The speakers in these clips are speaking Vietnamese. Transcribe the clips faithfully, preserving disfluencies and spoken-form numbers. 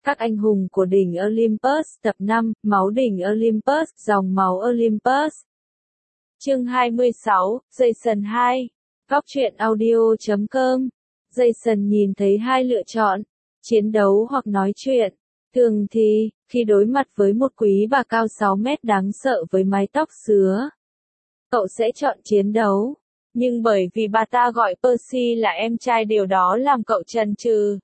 Các anh hùng của đỉnh Olympus tập năm, máu đỉnh Olympus, dòng máu Olympus. Chương hai mươi sáu, Jason hai. Góc truyện audio chấm com. Jason nhìn thấy hai lựa chọn, chiến đấu hoặc nói chuyện. Thường thì, khi đối mặt với một quý bà cao sáu mét đáng sợ với mái tóc sứa, cậu sẽ chọn chiến đấu. Nhưng bởi vì bà ta gọi Percy là em trai, điều đó làm cậu chần chừ.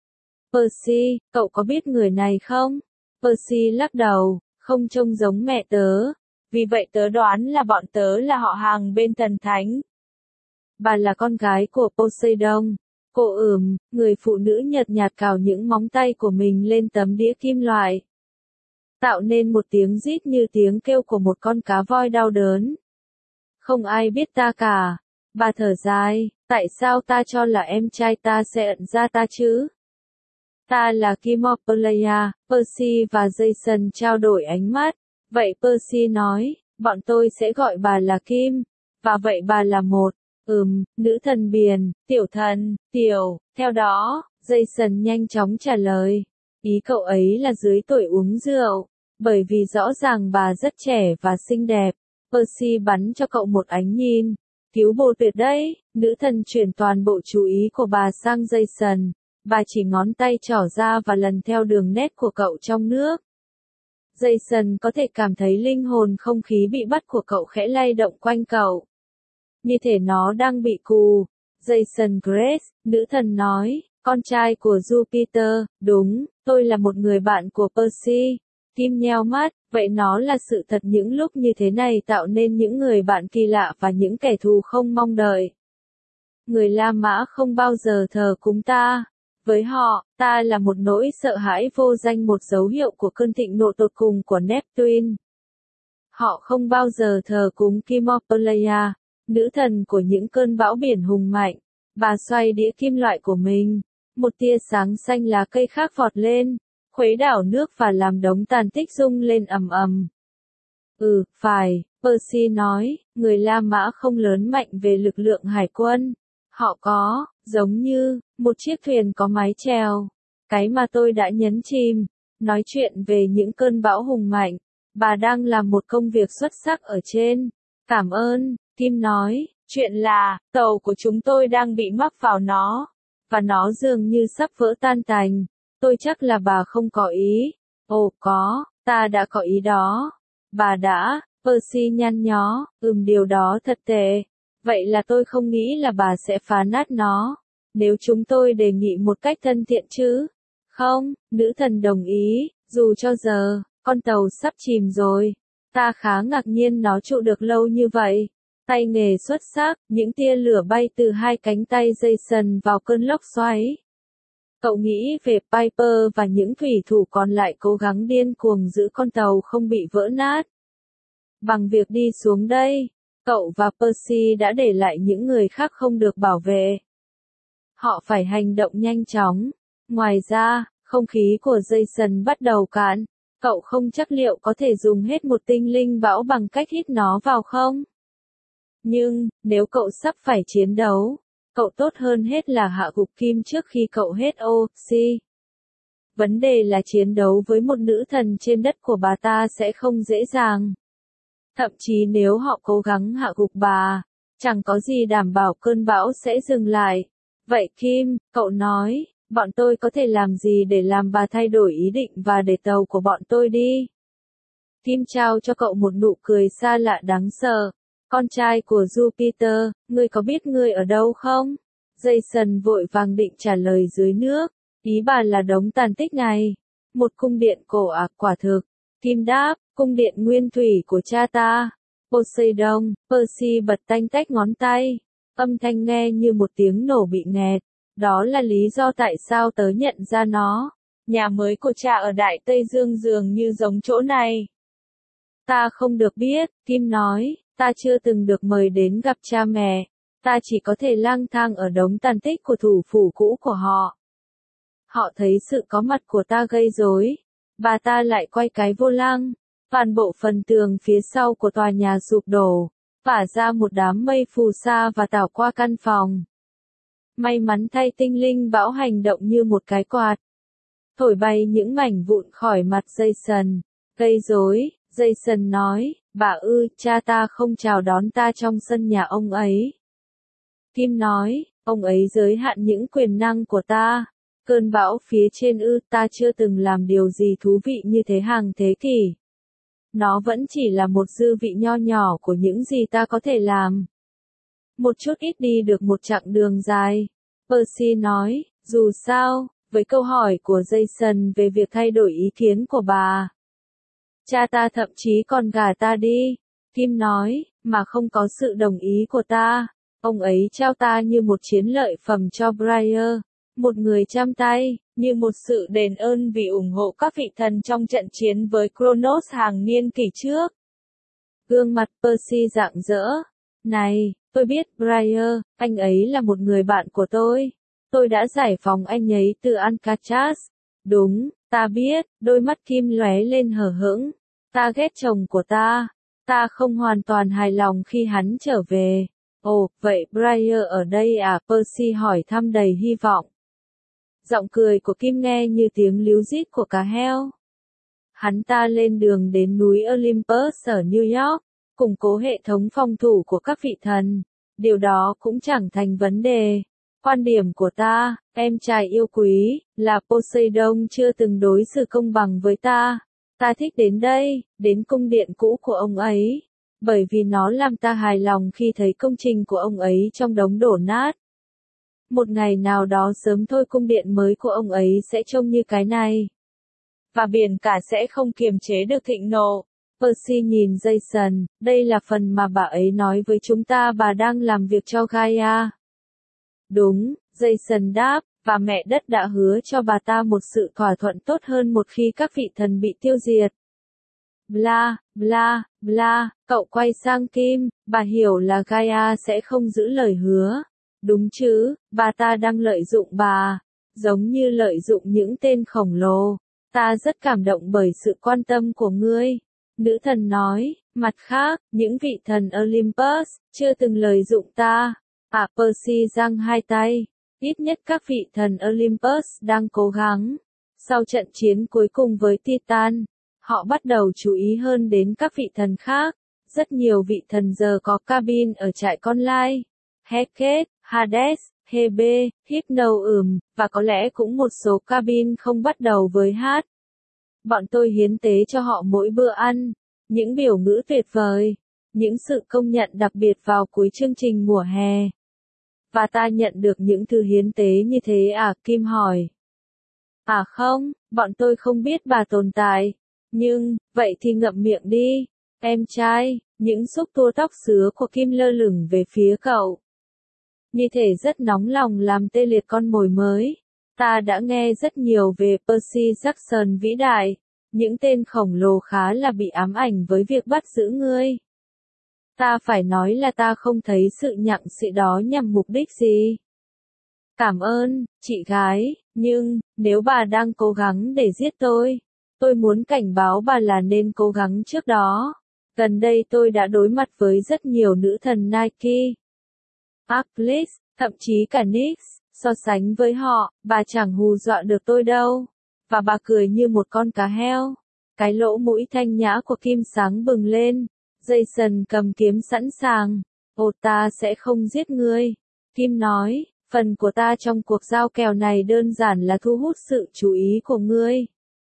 Percy, cậu có biết người này không? Percy lắc đầu, không trông giống mẹ tớ. Vì vậy tớ đoán là bọn tớ là họ hàng bên thần thánh. Bà là con gái của Poseidon. Cô ừm, người phụ nữ nhợt nhạt cào những móng tay của mình lên tấm đĩa kim loại, tạo nên một tiếng rít như tiếng kêu của một con cá voi đau đớn. Không ai biết ta cả. Bà thở dài, tại sao ta cho là em trai ta sẽ ẩn ra ta chứ? Ta là Kimopolaya. Percy và Jason trao đổi ánh mắt. Vậy Percy nói, bọn tôi sẽ gọi bà là Kim. Và vậy bà là một, ừm, nữ thần biển, tiểu thần, tiểu, theo đó, Jason nhanh chóng trả lời. Ý cậu ấy là dưới tuổi uống rượu, bởi vì rõ ràng bà rất trẻ và xinh đẹp. Percy bắn cho cậu một ánh nhìn. Cứu bồ tuyệt đấy, nữ thần chuyển toàn bộ chú ý của bà sang Jason. Bà chỉ ngón tay trỏ ra và lần theo đường nét của cậu trong nước. Jason có thể cảm thấy linh hồn không khí bị bắt của cậu khẽ lay động quanh cậu. Như thể nó đang bị cù. Jason Grace, nữ thần nói, con trai của Jupiter, đúng, tôi là một người bạn của Percy. Kim nheo mắt, vậy nó là sự thật, những lúc như thế này tạo nên những người bạn kỳ lạ và những kẻ thù không mong đợi. Người La Mã không bao giờ thờ cúng ta. Với họ, ta là một nỗi sợ hãi vô danh, một dấu hiệu của cơn thịnh nộ tột cùng của Neptune. Họ không bao giờ thờ cúng Kimopolaya, nữ thần của những cơn bão biển hùng mạnh. Bà xoay đĩa kim loại của mình. Một tia sáng xanh lá cây khác vọt lên, khuấy đảo nước và làm đống tàn tích rung lên ầm ầm. Ừ, phải, Percy nói, người La Mã không lớn mạnh về lực lượng hải quân. Họ có, giống như, một chiếc thuyền có mái chèo. Cái mà tôi đã nhấn chìm. Nói chuyện về những cơn bão hùng mạnh. Bà đang làm một công việc xuất sắc ở trên. Cảm ơn, Kim nói, chuyện là, tàu của chúng tôi đang bị mắc vào nó. Và nó dường như sắp vỡ tan tành. Tôi chắc là bà không có ý. Ồ có, ta đã có ý đó. Bà đã, Percy nhăn nhó, ừm điều đó thật tệ. Vậy là tôi không nghĩ là bà sẽ phá nát nó. Nếu chúng tôi đề nghị một cách thân thiện chứ? Không, nữ thần đồng ý, dù cho giờ, con tàu sắp chìm rồi. Ta khá ngạc nhiên nó trụ được lâu như vậy. Tay nghề xuất sắc, những tia lửa bay từ hai cánh tay Jason vào cơn lốc xoáy. Cậu nghĩ về Piper và những thủy thủ còn lại cố gắng điên cuồng giữ con tàu không bị vỡ nát. Bằng việc đi xuống đây, cậu và Percy đã để lại những người khác không được bảo vệ. Họ phải hành động nhanh chóng. Ngoài ra, không khí của Jason bắt đầu cạn. Cậu không chắc liệu có thể dùng hết một tinh linh bão bằng cách hít nó vào không? Nhưng, nếu cậu sắp phải chiến đấu, cậu tốt hơn hết là hạ gục Kim trước khi cậu hết oxy. Vấn đề là chiến đấu với một nữ thần trên đất của bà ta sẽ không dễ dàng. Thậm chí nếu họ cố gắng hạ gục bà, chẳng có gì đảm bảo cơn bão sẽ dừng lại. Vậy Kim, cậu nói, bọn tôi có thể làm gì để làm bà thay đổi ý định và để tàu của bọn tôi đi? Kim trao cho cậu một nụ cười xa lạ đáng sợ. Con trai của Jupiter, ngươi có biết ngươi ở đâu không? Jason vội vàng định trả lời dưới nước. Ý bà là đống tàn tích này. Một cung điện cổ à, quả thực. Kim đáp, cung điện nguyên thủy của cha ta. Poseidon. Percy bật tanh tách ngón tay. Âm thanh nghe như một tiếng nổ bị nghẹt. Đó là lý do tại sao tớ nhận ra nó. Nhà mới của cha ở Đại Tây Dương dường như giống chỗ này. Ta không được biết, Kim nói. Ta chưa từng được mời đến gặp cha mẹ. Ta chỉ có thể lang thang ở đống tàn tích của thủ phủ cũ của họ. Họ thấy sự có mặt của ta gây rối. Bà ta lại quay cái vô lăng. Toàn bộ phần tường phía sau của tòa nhà sụp đổ. Vả ra một đám mây phù sa và tảo qua căn phòng. May mắn thay tinh linh bão hành động như một cái quạt. thổi bay những mảnh vụn khỏi mặt Jason. Gây rối, Jason nói, bà ư, cha ta không chào đón ta trong sân nhà ông ấy. Kim nói, ông ấy giới hạn những quyền năng của ta. Cơn bão phía trên ư, ta chưa từng làm điều gì thú vị như thế hàng thế kỷ. Nó vẫn chỉ là một dư vị nho nhỏ của những gì ta có thể làm. Một chút ít đi được một chặng đường dài. Percy nói, dù sao, với câu hỏi của Jason về việc thay đổi ý kiến của bà. Cha ta thậm chí còn gả ta đi. Kim nói, mà không có sự đồng ý của ta. Ông ấy trao ta như một chiến lợi phẩm cho Briar. Một người trăm tay, như một sự đền ơn vì ủng hộ các vị thần trong trận chiến với Kronos hàng niên kỷ trước. Gương mặt Percy rạng rỡ. Này, tôi biết Briar, anh ấy là một người bạn của tôi. Tôi đã giải phóng anh ấy từ Alcatraz. Đúng, ta biết, đôi mắt Kim lóe lên hờ hững. Ta ghét chồng của ta. Ta không hoàn toàn hài lòng khi hắn trở về. Ồ, vậy Briar ở đây à? Percy hỏi thăm đầy hy vọng. Giọng cười của Kim nghe như tiếng líu rít của cá heo. Hắn ta lên đường đến núi Olympus ở New York, củng cố hệ thống phòng thủ của các vị thần. Điều đó cũng chẳng thành vấn đề. Quan điểm của ta, em trai yêu quý, là Poseidon chưa từng đối xử công bằng với ta. Ta thích đến đây, đến cung điện cũ của ông ấy. Bởi vì nó làm ta hài lòng khi thấy công trình của ông ấy trong đống đổ nát. Một ngày nào đó sớm thôi cung điện mới của ông ấy sẽ trông như cái này. Và biển cả sẽ không kiềm chế được thịnh nộ. Percy nhìn Jason, đây là phần mà bà ấy nói với chúng ta bà đang làm việc cho Gaia. Đúng, Jason đáp, và mẹ đất đã hứa cho bà ta một sự thỏa thuận tốt hơn một khi các vị thần bị tiêu diệt. Bla, bla, bla, cậu quay sang Kim, bà hiểu là Gaia sẽ không giữ lời hứa. Đúng chứ, bà ta đang lợi dụng bà, giống như lợi dụng những tên khổng lồ. Ta rất cảm động bởi sự quan tâm của ngươi. Nữ thần nói, mặt khác, những vị thần Olympus, chưa từng lợi dụng ta. À, Percy giang hai tay. Ít nhất các vị thần Olympus đang cố gắng. Sau trận chiến cuối cùng với Titan, họ bắt đầu chú ý hơn đến các vị thần khác. Rất nhiều vị thần giờ có cabin ở trại con lai. Hecate, Hades, Hebe, Hypno ừm, và có lẽ cũng một số cabin không bắt đầu với hát. Bọn tôi hiến tế cho họ mỗi bữa ăn. Những biểu ngữ tuyệt vời. Những sự công nhận đặc biệt vào cuối chương trình mùa hè. Và ta nhận được những thứ hiến tế như thế à? Kim hỏi. À không, bọn tôi không biết bà tồn tại. Nhưng, vậy thì ngậm miệng đi. Em trai, những xúc tua tóc sứa của Kim lơ lửng về phía cậu. Như thể rất nóng lòng làm tê liệt con mồi mới. Ta đã nghe rất nhiều về Percy Jackson vĩ đại. Những tên khổng lồ khá là bị ám ảnh với việc bắt giữ ngươi. Ta phải nói là ta không thấy sự nhặng xị đó nhằm mục đích gì. Cảm ơn, chị gái, nhưng, nếu bà đang cố gắng để giết tôi, tôi muốn cảnh báo bà là nên cố gắng trước đó. Gần đây tôi đã đối mặt với rất nhiều nữ thần Nike, Achilles, thậm chí cả Nyx. So sánh với họ, bà chẳng hù dọa được tôi đâu. Và bà cười như một con cá heo. Cái lỗ mũi thanh nhã của Kim sáng bừng lên. Jason cầm kiếm sẵn sàng. Ồ, ta sẽ không giết ngươi. Kim nói, phần của ta trong cuộc giao kèo này đơn giản là thu hút sự chú ý của ngươi.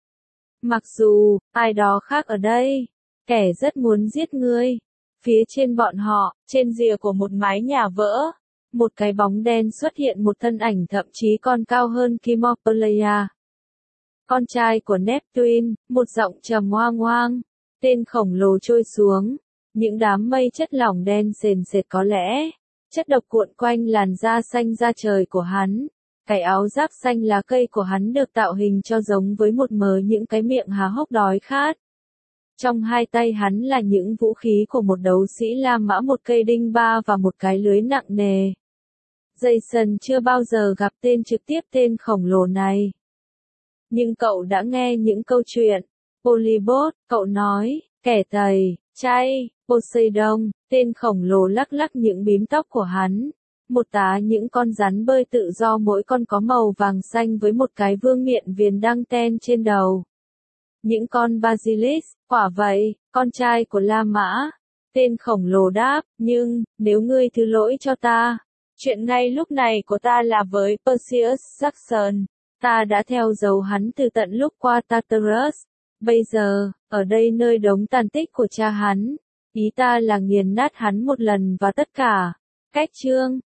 Mặc dù, ai đó khác ở đây, kẻ rất muốn giết ngươi. Phía trên bọn họ, trên rìa của một mái nhà vỡ, một cái bóng đen xuất hiện, một thân ảnh thậm chí còn cao hơn Kimopleia. Con trai của Neptune, một giọng trầm ngoang ngoang. Tên khổng lồ trôi xuống. Những đám mây chất lỏng đen sền sệt, có lẽ chất độc cuộn quanh làn da xanh da trời của hắn. Cái áo giáp xanh lá cây của hắn được tạo hình cho giống với một mớ những cái miệng há hốc đói khát. Trong hai tay hắn là những vũ khí của một đấu sĩ La Mã, một cây đinh ba và một cái lưới nặng nề. Jason chưa bao giờ gặp tên trực tiếp tên khổng lồ này. Nhưng cậu đã nghe những câu chuyện. Polybot, cậu nói, kẻ tày, chay, Poseidon, tên khổng lồ lắc lắc những bím tóc của hắn. một tá những con rắn bơi tự do mỗi con có màu vàng xanh với một cái vương miện viền đăng ten trên đầu. Những con basilisk, quả vậy, con trai của La Mã. Tên khổng lồ đáp, nhưng, nếu ngươi thứ lỗi cho ta, chuyện ngay lúc này của ta là với Perseus Jackson, ta đã theo dấu hắn từ tận lúc qua Tartarus. Bây giờ, ở đây nơi đống tàn tích của cha hắn, ý ta là nghiền nát hắn một lần và tất cả. Cách chương